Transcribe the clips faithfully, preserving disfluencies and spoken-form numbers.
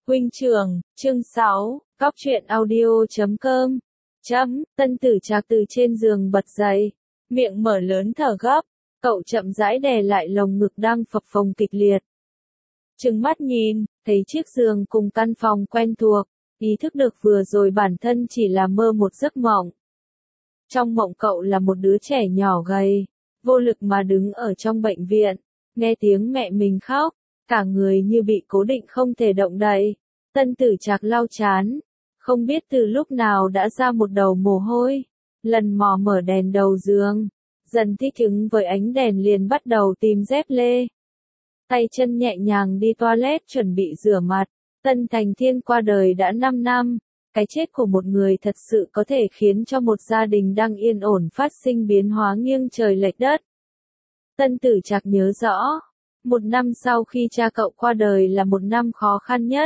Huynh trưởng, chương sáu, Cóc truyện audio chấm com. Chấm, Tân Tử Trạc từ trên giường bật dậy, miệng mở lớn thở gấp, cậu chậm rãi đè lại lồng ngực đang phập phồng kịch liệt. Trừng mắt nhìn, thấy chiếc giường cùng căn phòng quen thuộc, ý thức được vừa rồi bản thân chỉ là mơ một giấc mộng. Trong mộng cậu là một đứa trẻ nhỏ gầy, vô lực mà đứng ở trong bệnh viện, nghe tiếng mẹ mình khóc, cả người như bị cố định không thể động đậy. Tân Tử Trạc lau chán, không biết từ lúc nào đã ra một đầu mồ hôi, lần mò mở đèn đầu giường, dần thích ứng với ánh đèn liền bắt đầu tìm dép lê. Tay chân nhẹ nhàng đi toilet chuẩn bị rửa mặt. Tân Thành Thiên qua đời đã năm năm, cái chết của một người thật sự có thể khiến cho một gia đình đang yên ổn phát sinh biến hóa nghiêng trời lệch đất. Tân Tử Trạc nhớ rõ, một năm sau khi cha cậu qua đời là một năm khó khăn nhất.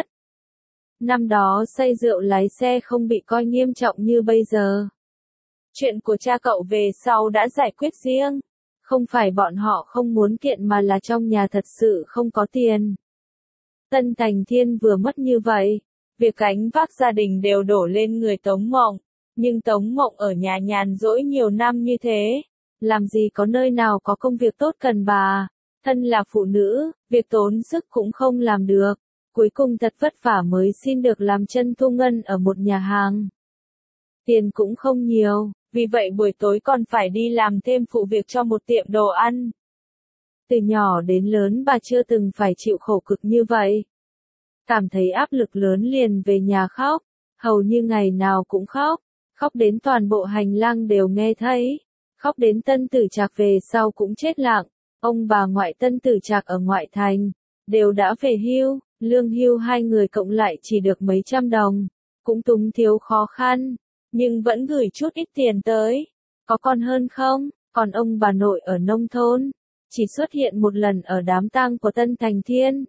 Năm đó say rượu lái xe không bị coi nghiêm trọng như bây giờ. Chuyện của cha cậu về sau đã giải quyết riêng. Không phải bọn họ không muốn kiện mà là trong nhà thật sự không có tiền. Tân Thành Thiên vừa mất như vậy, việc gánh vác gia đình đều đổ lên người Tống Mộng. Nhưng Tống Mộng ở nhà nhàn rỗi nhiều năm như thế, làm gì có nơi nào có công việc tốt cần bà. Thân là phụ nữ, việc tốn sức cũng không làm được. Cuối cùng thật vất vả mới xin được làm chân thu ngân ở một nhà hàng. Tiền cũng không nhiều, vì vậy buổi tối còn phải đi làm thêm phụ việc cho một tiệm đồ ăn. Từ nhỏ đến lớn bà chưa từng phải chịu khổ cực như vậy. Cảm thấy áp lực lớn liền về nhà khóc, hầu như ngày nào cũng khóc, khóc đến toàn bộ hành lang đều nghe thấy, khóc đến Tân Tử Trạc về sau cũng chết lặng. Ông bà ngoại Tân Tử Trạc ở ngoại thành, đều đã về hưu, lương hưu hai người cộng lại chỉ được mấy trăm đồng, cũng túng thiếu khó khăn, nhưng vẫn gửi chút ít tiền tới. Có còn hơn không? Còn ông bà nội ở nông thôn, chỉ xuất hiện một lần ở đám tang của Tân Thành Thiên.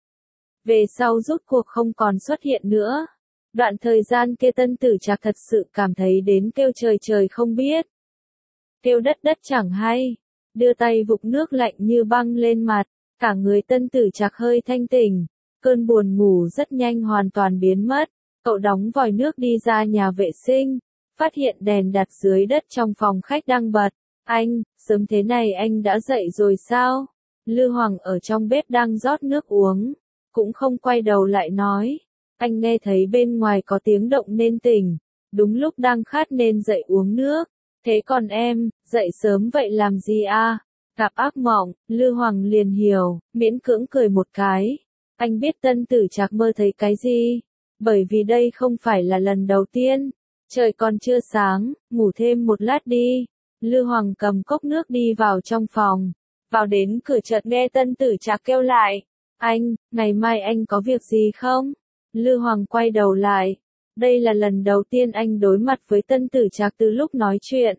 Về sau rốt cuộc không còn xuất hiện nữa. Đoạn thời gian kia Tân Tử Trạc thật sự cảm thấy đến kêu trời trời không biết, kêu đất đất chẳng hay. Đưa tay vụng nước lạnh như băng lên mặt, cả người Tân Tử Trạc hơi thanh tỉnh, cơn buồn ngủ rất nhanh hoàn toàn biến mất. Cậu đóng vòi nước đi ra nhà vệ sinh, phát hiện đèn đặt dưới đất trong phòng khách đang bật. Anh, sớm thế này anh đã dậy rồi sao? Lư Hoàng ở trong bếp đang rót nước uống, cũng không quay đầu lại nói. Anh nghe thấy bên ngoài có tiếng động nên tỉnh, đúng lúc đang khát nên dậy uống nước. Thế còn em, dậy sớm vậy làm gì a? Gặp ác mộng, Lư Hoàng liền hiểu, miễn cưỡng cười một cái. Anh biết Tân Tử Trạc mơ thấy cái gì? Bởi vì đây không phải là lần đầu tiên. Trời còn chưa sáng, ngủ thêm một lát đi. Lư Hoàng cầm cốc nước đi vào trong phòng. Vào đến cửa chợt nghe Tân Tử Trạc kêu lại. Anh, ngày mai anh có việc gì không? Lư Hoàng quay đầu lại. Đây là lần đầu tiên anh đối mặt với Tân Tử Trạc từ lúc nói chuyện.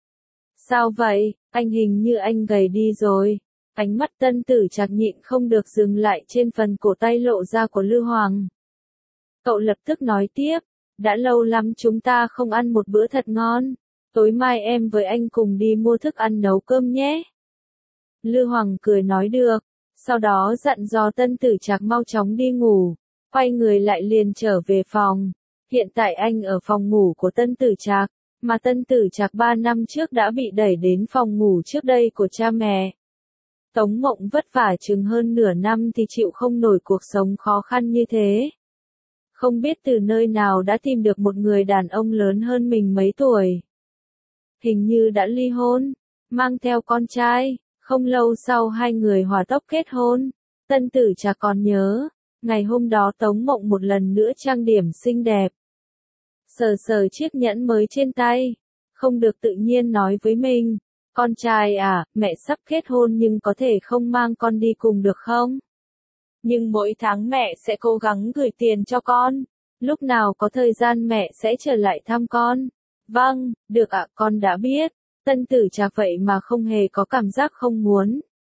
Sao vậy, anh hình như anh gầy đi rồi. Ánh mắt Tân Tử Trạc nhịn không được dừng lại trên phần cổ tay lộ ra của Lư Hoàng. Cậu lập tức nói tiếp, đã lâu lắm chúng ta không ăn một bữa thật ngon. Tối mai em với anh cùng đi mua thức ăn nấu cơm nhé. Lư Hoàng cười nói được, sau đó dặn dò Tân Tử Trạc mau chóng đi ngủ, quay người lại liền trở về phòng. Hiện tại anh ở phòng ngủ của Tân Tử Trạc, mà Tân Tử Trạc ba năm trước đã bị đẩy đến phòng ngủ trước đây của cha mẹ. Tống Mộng vất vả chừng hơn nửa năm thì chịu không nổi cuộc sống khó khăn như thế. Không biết từ nơi nào đã tìm được một người đàn ông lớn hơn mình mấy tuổi. Hình như đã ly hôn, mang theo con trai, không lâu sau hai người hỏa tốc kết hôn. Tân Tử Trạc còn nhớ, ngày hôm đó Tống Mộng một lần nữa trang điểm xinh đẹp. Sờ sờ chiếc nhẫn mới trên tay, không được tự nhiên nói với mình, con trai à, mẹ sắp kết hôn nhưng có thể không mang con đi cùng được không? Nhưng mỗi tháng mẹ sẽ cố gắng gửi tiền cho con, lúc nào có thời gian mẹ sẽ trở lại thăm con. Vâng, được ạ, con đã biết. Tân Tử Trạc vậy mà không hề có cảm giác không muốn,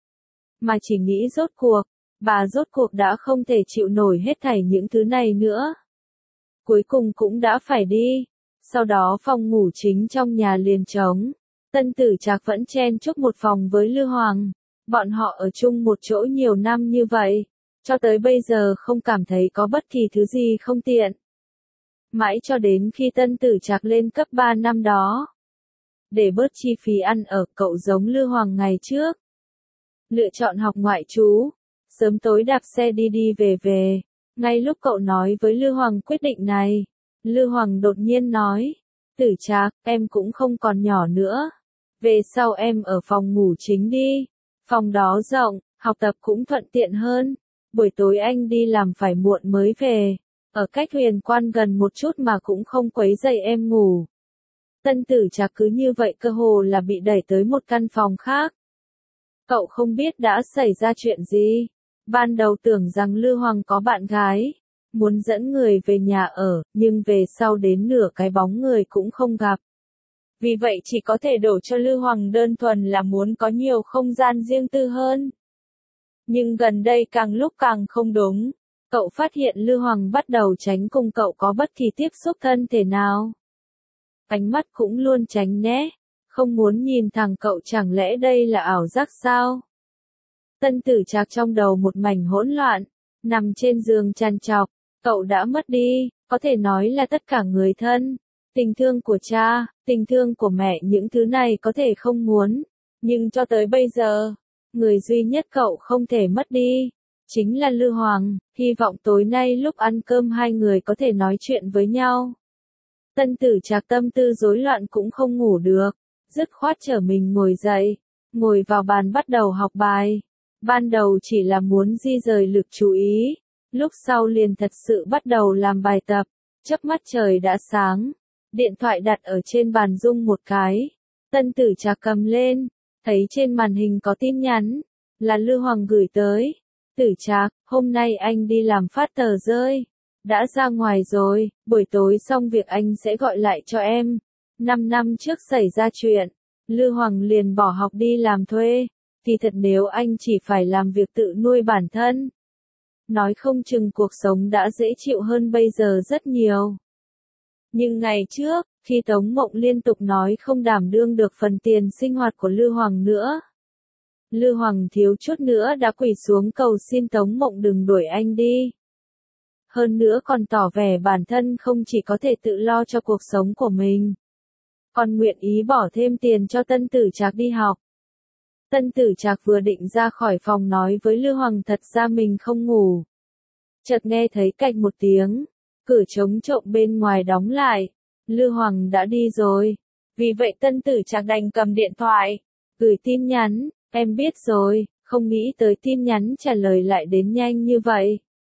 mà chỉ nghĩ rốt cuộc, bà rốt cuộc đã không thể chịu nổi hết thảy những thứ này nữa. Cuối cùng cũng đã phải đi. Sau đó phòng ngủ chính trong nhà liền trống. Tân Tử Trạc vẫn chen chúc một phòng với Lư Hoàng. Bọn họ ở chung một chỗ nhiều năm như vậy, Cho tới bây giờ không cảm thấy có bất kỳ thứ gì không tiện. Mãi cho đến khi Tân Tử Trạc lên cấp ba năm đó. Để bớt chi phí ăn ở, cậu giống Lư Hoàng ngày trước. Lựa chọn học ngoại trú, sớm tối đạp xe đi đi về về. Ngay lúc cậu nói với Lư Hoàng quyết định này, Lư Hoàng đột nhiên nói, Tử Trạc, em cũng không còn nhỏ nữa. Về sau em ở phòng ngủ chính đi. Phòng đó rộng, học tập cũng thuận tiện hơn. Buổi tối anh đi làm phải muộn mới về. Ở cách Huyền Quan gần một chút mà cũng không quấy rầy em ngủ. Tân Tử Trạc cứ như vậy cơ hồ là bị đẩy tới một căn phòng khác. Cậu không biết đã xảy ra chuyện gì. Ban đầu tưởng rằng Lư Hoàng có bạn gái, muốn dẫn người về nhà ở, nhưng về sau đến nửa cái bóng người cũng không gặp. Vì vậy chỉ có thể đổ cho Lư Hoàng đơn thuần là muốn có nhiều không gian riêng tư hơn. Nhưng gần đây càng lúc càng không đúng. Cậu phát hiện Lư Hoàng bắt đầu tránh cùng cậu có bất kỳ tiếp xúc thân thể nào. Ánh mắt cũng luôn tránh né, không muốn nhìn thẳng cậu, chẳng lẽ đây là ảo giác sao? Tân Tử Trạc trong đầu một mảnh hỗn loạn, nằm trên giường trằn trọc, cậu đã mất đi, có thể nói là tất cả người thân, tình thương của cha, tình thương của mẹ, những thứ này có thể không muốn, nhưng cho tới bây giờ, người duy nhất cậu không thể mất đi, chính là Lư Hoàng, hy vọng tối nay lúc ăn cơm hai người có thể nói chuyện với nhau. Tân Tử Trạc tâm tư rối loạn cũng không ngủ được, dứt khoát trở mình ngồi dậy, ngồi vào bàn bắt đầu học bài. Ban đầu chỉ là muốn di rời lực chú ý, lúc sau liền thật sự bắt đầu làm bài tập, chớp mắt trời đã sáng, điện thoại đặt ở trên bàn rung một cái, Tân Tử Trạc cầm lên, thấy trên màn hình có tin nhắn, là Lư Hoàng gửi tới, Tử Trạc, hôm nay anh đi làm phát tờ rơi, đã ra ngoài rồi, buổi tối xong việc anh sẽ gọi lại cho em, năm năm trước xảy ra chuyện, Lư Hoàng liền bỏ học đi làm thuê. Thì thật nếu anh chỉ phải làm việc tự nuôi bản thân, nói không chừng cuộc sống đã dễ chịu hơn bây giờ rất nhiều. Nhưng ngày trước, khi Tống Mộng liên tục nói không đảm đương được phần tiền sinh hoạt của Lư Hoàng nữa, Lư Hoàng thiếu chút nữa đã quỳ xuống cầu xin Tống Mộng đừng đuổi anh đi. Hơn nữa còn tỏ vẻ bản thân không chỉ có thể tự lo cho cuộc sống của mình, còn nguyện ý bỏ thêm tiền cho Tân Tử Trạc đi học. Tân Tử Trạc vừa định ra khỏi phòng nói với Lư Hoàng thật ra mình không ngủ. Chợt nghe thấy cạch một tiếng, cửa trống trộm bên ngoài đóng lại, Lư Hoàng đã đi rồi. Vì vậy Tân Tử Trạc đành cầm điện thoại, gửi tin nhắn, em biết rồi, không nghĩ tới tin nhắn trả lời lại đến nhanh như vậy.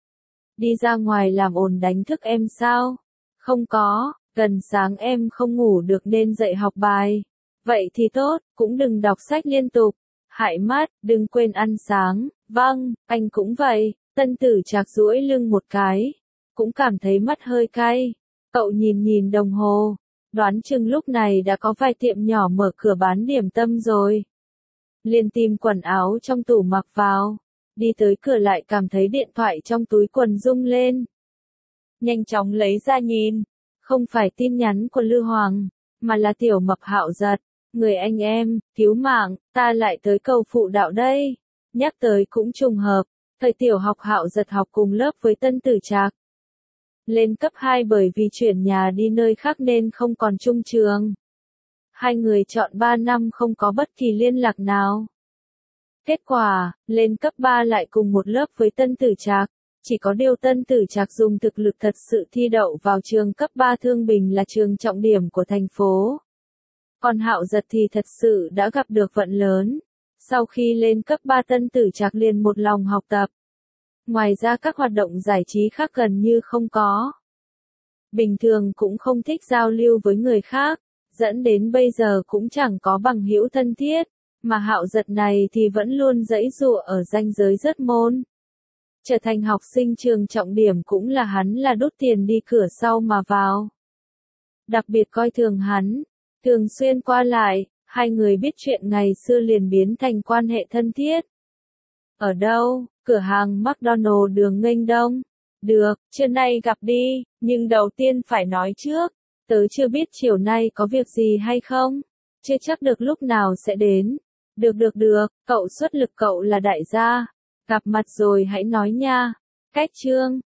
Đi ra ngoài làm ồn đánh thức em sao? Không có, gần sáng em không ngủ được nên dậy học bài. Vậy thì tốt, cũng đừng đọc sách liên tục. Hại mắt, đừng quên ăn sáng. Vâng, anh cũng vậy. Tân Tử Trạc duỗi lưng một cái. Cũng cảm thấy mắt hơi cay. Cậu nhìn nhìn đồng hồ. Đoán chừng lúc này đã có vài tiệm nhỏ mở cửa bán điểm tâm rồi. Liền tìm quần áo trong tủ mặc vào. Đi tới cửa lại cảm thấy điện thoại trong túi quần rung lên. Nhanh chóng lấy ra nhìn. Không phải tin nhắn của Lư Hoàng, mà là Tiểu Mập Hạo Giật. Người anh em, cứu mạng, ta lại tới cầu phụ đạo đây. Nhắc tới cũng trùng hợp, thời tiểu học Hạo Giật học cùng lớp với Tân Tử Trạc. Lên cấp hai bởi vì chuyển nhà đi nơi khác nên không còn chung trường. Hai người chọn ba năm không có bất kỳ liên lạc nào. Kết quả, lên cấp ba lại cùng một lớp với Tân Tử Trạc. Chỉ có điều Tân Tử Trạc dùng thực lực thật sự thi đậu vào trường cấp ba Thương Bình là trường trọng điểm của thành phố. Còn Hạo Giật thì thật sự đã gặp được vận lớn. Sau khi lên cấp ba Tân Tử Trạc liền một lòng học tập. Ngoài ra các hoạt động giải trí khác gần như không có. Bình thường cũng không thích giao lưu với người khác, dẫn đến bây giờ cũng chẳng có bằng hữu thân thiết, mà Hạo Giật này thì vẫn luôn giãy giụa ở ranh giới rớt môn. Trở thành học sinh trường trọng điểm cũng là hắn là đút tiền đi cửa sau mà vào. Đặc biệt coi thường hắn, thường xuyên qua lại, hai người biết chuyện ngày xưa liền biến thành quan hệ thân thiết. Ở đâu? Cửa hàng McDonald đường Nghênh Đông. Được, trưa nay gặp đi, nhưng đầu tiên phải nói trước. Tớ chưa biết chiều nay có việc gì hay không. Chưa chắc được lúc nào sẽ đến. Được được được, cậu xuất lực, cậu là đại gia. Gặp mặt rồi hãy nói nha. Cách chương